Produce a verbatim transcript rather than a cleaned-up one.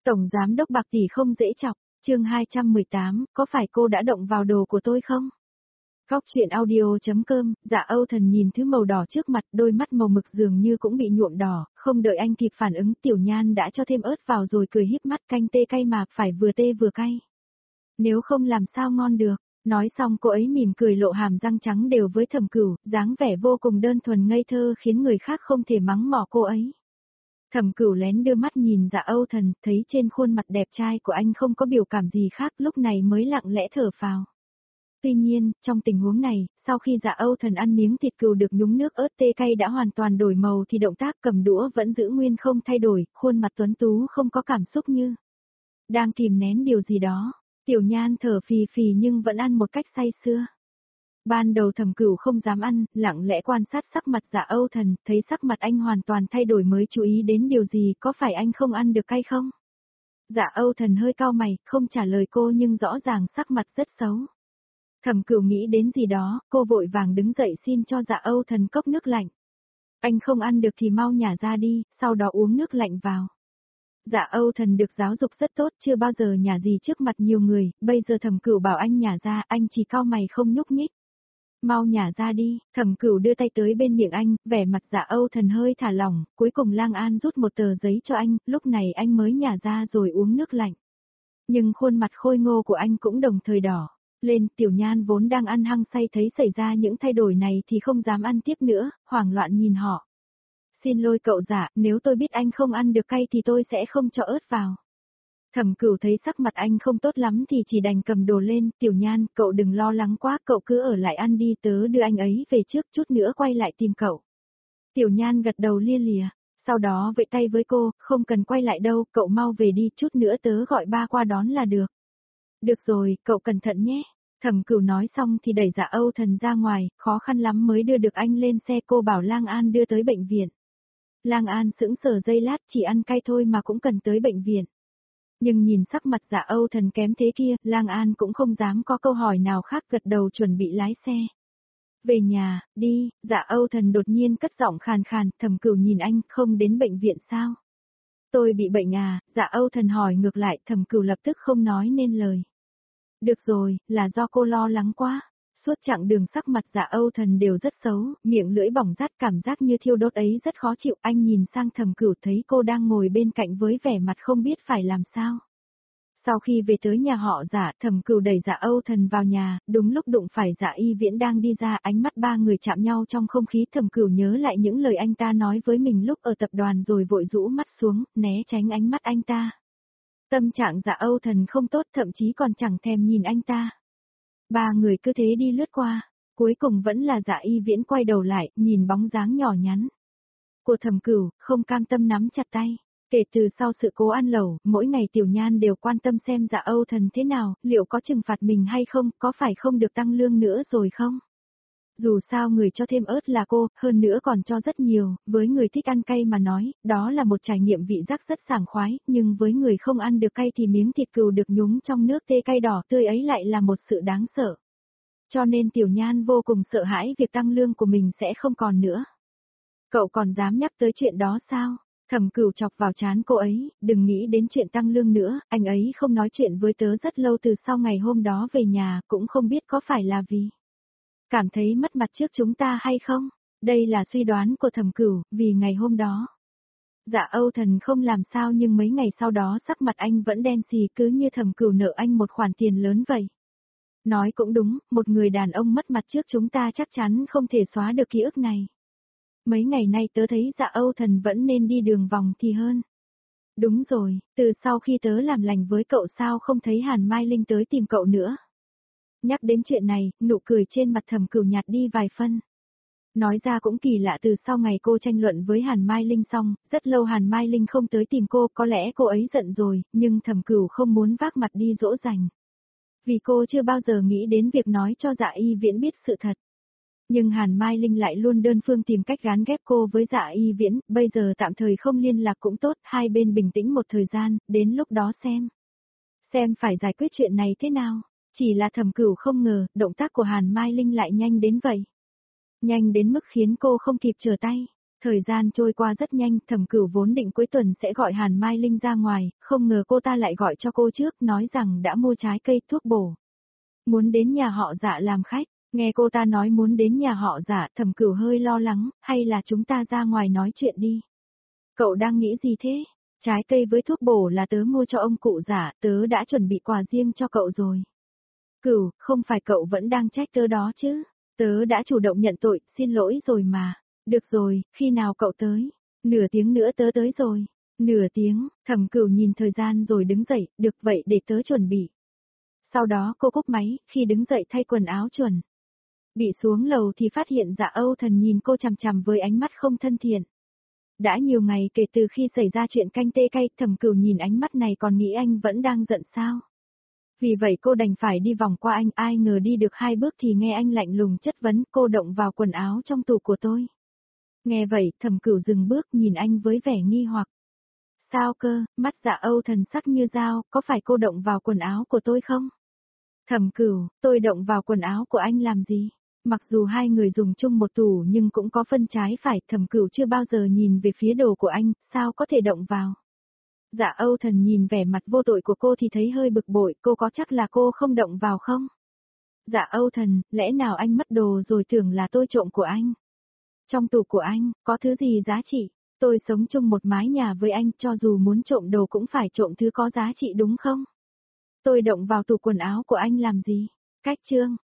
Tổng giám đốc Bạc tỷ không dễ chọc, chương hai trăm mười tám, có phải cô đã động vào đồ của tôi không? Góc truyện audio.com, Dạ Âu Thần nhìn thứ màu đỏ trước mặt, đôi mắt màu mực dường như cũng bị nhuộm đỏ, không đợi anh kịp phản ứng, Tiểu Nhan đã cho thêm ớt vào rồi cười híp mắt, canh tê cay mà phải vừa tê vừa cay. Nếu không làm sao ngon được. Nói xong cô ấy mỉm cười lộ hàm răng trắng đều với Thẩm Cửu, dáng vẻ vô cùng đơn thuần ngây thơ khiến người khác không thể mắng mỏ cô ấy. Thẩm Cửu lén đưa mắt nhìn Dạ Âu Thần, thấy trên khuôn mặt đẹp trai của anh không có biểu cảm gì khác, lúc này mới lặng lẽ thở phào. Tuy nhiên, trong tình huống này, sau khi Dạ Âu Thần ăn miếng thịt cừu được nhúng nước ớt tê cay đã hoàn toàn đổi màu thì động tác cầm đũa vẫn giữ nguyên không thay đổi, khuôn mặt tuấn tú không có cảm xúc như đang kìm nén điều gì đó. Tiểu Nhan thở phì phì nhưng vẫn ăn một cách say sưa. Ban đầu Thẩm Cửu không dám ăn, lặng lẽ quan sát sắc mặt Dạ Âu Thần, thấy sắc mặt anh hoàn toàn thay đổi mới chú ý đến điều gì, có phải anh không ăn được cay không? Dạ Âu Thần hơi cau mày, không trả lời cô nhưng rõ ràng sắc mặt rất xấu. Thẩm Cửu nghĩ đến gì đó, cô vội vàng đứng dậy xin cho Dạ Âu Thần cốc nước lạnh. Anh không ăn được thì mau nhả ra đi, sau đó uống nước lạnh vào. Dạ Âu Thần được giáo dục rất tốt, chưa bao giờ nhả gì trước mặt nhiều người, bây giờ Thẩm Cửu bảo anh nhả ra, anh chỉ cau mày không nhúc nhích. Mau nhả ra đi, Thẩm Cửu đưa tay tới bên miệng anh, vẻ mặt Dạ Âu Thần hơi thả lỏng, cuối cùng Lang An rút một tờ giấy cho anh, lúc này anh mới nhả ra rồi uống nước lạnh. Nhưng khuôn mặt khôi ngô của anh cũng đồng thời đỏ lên, Tiểu Nhan vốn đang ăn hăng say thấy xảy ra những thay đổi này thì không dám ăn tiếp nữa, hoảng loạn nhìn họ. Xin lỗi cậu Dạ, nếu tôi biết anh không ăn được cay thì tôi sẽ không cho ớt vào. Thẩm Cửu thấy sắc mặt anh không tốt lắm thì chỉ đành cầm đồ lên, Tiểu Nhan, cậu đừng lo lắng quá, cậu cứ ở lại ăn đi, tớ đưa anh ấy về trước, chút nữa quay lại tìm cậu. Tiểu Nhan gật đầu lia lịa, sau đó vẫy tay với cô, không cần quay lại đâu, cậu mau về đi, chút nữa tớ gọi ba qua đón là được. Được rồi, cậu cẩn thận nhé. Thẩm Cửu nói xong thì đẩy Dạ Âu Thần ra ngoài, khó khăn lắm mới đưa được anh lên xe, cô bảo Lang An đưa tới bệnh viện. Lang An sững sờ giây lát, chỉ ăn cay thôi mà cũng cần tới bệnh viện. Nhưng nhìn sắc mặt Dạ Âu Thần kém thế kia, Lang An cũng không dám có câu hỏi nào khác, gật đầu chuẩn bị lái xe. Về nhà, đi, Dạ Âu Thần đột nhiên cất giọng khàn khàn, Thẩm Cửu nhìn anh, không đến bệnh viện sao? Tôi bị bệnh à, Dạ Âu Thần hỏi ngược lại, Thẩm Cửu lập tức không nói nên lời. Được rồi, là do cô lo lắng quá. Suốt chặng đường sắc mặt Dạ Âu Thần đều rất xấu, miệng lưỡi bỏng rát, cảm giác như thiêu đốt ấy rất khó chịu, anh nhìn sang Thẩm Cửu thấy cô đang ngồi bên cạnh với vẻ mặt không biết phải làm sao. Sau khi về tới nhà họ Dạ, Thẩm Cửu đẩy Dạ Âu Thần vào nhà, đúng lúc đụng phải Dạ Y Viễn đang đi ra, ánh mắt ba người chạm nhau trong không khí, Thẩm Cửu nhớ lại những lời anh ta nói với mình lúc ở tập đoàn rồi vội rũ mắt xuống, né tránh ánh mắt anh ta. Tâm trạng Dạ Âu Thần không tốt, thậm chí còn chẳng thèm nhìn anh ta. Ba người cứ thế đi lướt qua, cuối cùng vẫn là Dạ Y Viễn quay đầu lại, nhìn bóng dáng nhỏ nhắn của Thẩm Cửu, không cam tâm nắm chặt tay. Kể từ sau sự cố ăn lẩu, mỗi ngày Tiểu Nhan đều quan tâm xem Dạ Âu Thần thế nào, liệu có trừng phạt mình hay không, có phải không được tăng lương nữa rồi không? Dù sao người cho thêm ớt là cô, hơn nữa còn cho rất nhiều, với người thích ăn cay mà nói, đó là một trải nghiệm vị giác rất sảng khoái, nhưng với người không ăn được cay thì miếng thịt cừu được nhúng trong nước tê cay đỏ tươi ấy lại là một sự đáng sợ. Cho nên Tiểu Nhan vô cùng sợ hãi việc tăng lương của mình sẽ không còn nữa. Cậu còn dám nhắc tới chuyện đó sao? Thẩm Cửu chọc vào trán cô ấy, đừng nghĩ đến chuyện tăng lương nữa, anh ấy không nói chuyện với tớ rất lâu từ sau ngày hôm đó về nhà, cũng không biết có phải là vì cảm thấy mất mặt trước chúng ta hay không? Đây là suy đoán của Thẩm Cửu, vì ngày hôm đó. Dạ Âu Thần không làm sao nhưng mấy ngày sau đó sắc mặt anh vẫn đen xì, cứ như Thẩm Cửu nợ anh một khoản tiền lớn vậy. Nói cũng đúng, một người đàn ông mất mặt trước chúng ta chắc chắn không thể xóa được ký ức này. Mấy ngày nay tớ thấy Dạ Âu Thần vẫn nên đi đường vòng thì hơn. Đúng rồi, từ sau khi tớ làm lành với cậu sao không thấy Hàn Mai Linh tới tìm cậu nữa. Nhắc đến chuyện này, nụ cười trên mặt Thẩm Cửu nhạt đi vài phân. Nói ra cũng kỳ lạ, từ sau ngày cô tranh luận với Hàn Mai Linh xong, rất lâu Hàn Mai Linh không tới tìm cô, có lẽ cô ấy giận rồi, nhưng Thẩm Cửu không muốn vác mặt đi dỗ dành. Vì cô chưa bao giờ nghĩ đến việc nói cho Dạ Y Viễn biết sự thật. Nhưng Hàn Mai Linh lại luôn đơn phương tìm cách gán ghép cô với Dạ Y Viễn, bây giờ tạm thời không liên lạc cũng tốt, hai bên bình tĩnh một thời gian, đến lúc đó xem. Xem phải giải quyết chuyện này thế nào. Chỉ là Thẩm Cửu không ngờ, động tác của Hàn Mai Linh lại nhanh đến vậy. Nhanh đến mức khiến cô không kịp trở tay. Thời gian trôi qua rất nhanh, Thẩm Cửu vốn định cuối tuần sẽ gọi Hàn Mai Linh ra ngoài, không ngờ cô ta lại gọi cho cô trước, nói rằng đã mua trái cây thuốc bổ. Muốn đến nhà họ Dạ làm khách, nghe cô ta nói muốn đến nhà họ Dạ, Thẩm Cửu hơi lo lắng, hay là chúng ta ra ngoài nói chuyện đi. Cậu đang nghĩ gì thế? Trái cây với thuốc bổ là tớ mua cho ông cụ Dạ, tớ đã chuẩn bị quà riêng cho cậu rồi. Cửu, không phải cậu vẫn đang trách tớ đó chứ? Tớ đã chủ động nhận tội, xin lỗi rồi mà. Được rồi, khi nào cậu tới? Nửa tiếng nữa tớ tới rồi. Nửa tiếng, Thẩm Cửu nhìn thời gian rồi đứng dậy, được vậy để tớ chuẩn bị. Sau đó cô cúp máy, khi đứng dậy thay quần áo chuẩn. Bị xuống lầu thì phát hiện Dạ Âu Thần nhìn cô chằm chằm với ánh mắt không thân thiện. Đã nhiều ngày kể từ khi xảy ra chuyện canh tê cay, Thẩm Cửu nhìn ánh mắt này còn nghĩ anh vẫn đang giận sao. Vì vậy cô đành phải đi vòng qua anh, ai ngờ đi được hai bước thì nghe anh lạnh lùng chất vấn, cô động vào quần áo trong tủ của tôi. Nghe vậy, Thẩm Cửu dừng bước nhìn anh với vẻ nghi hoặc. Sao cơ, mắt Dạ Âu Thần sắc như dao, có phải cô động vào quần áo của tôi không? Thẩm Cửu, tôi động vào quần áo của anh làm gì? Mặc dù hai người dùng chung một tủ nhưng cũng có phân trái phải, Thẩm Cửu chưa bao giờ nhìn về phía đồ của anh, sao có thể động vào? Dạ Âu Thần nhìn vẻ mặt vô tội của cô thì thấy hơi bực bội, cô có chắc là cô không động vào không? Dạ Âu Thần, lẽ nào anh mất đồ rồi tưởng là tôi trộm của anh? Trong tủ của anh, có thứ gì giá trị? Tôi sống chung một mái nhà với anh, cho dù muốn trộm đồ cũng phải trộm thứ có giá trị đúng không? Tôi động vào tủ quần áo của anh làm gì? Cách chương.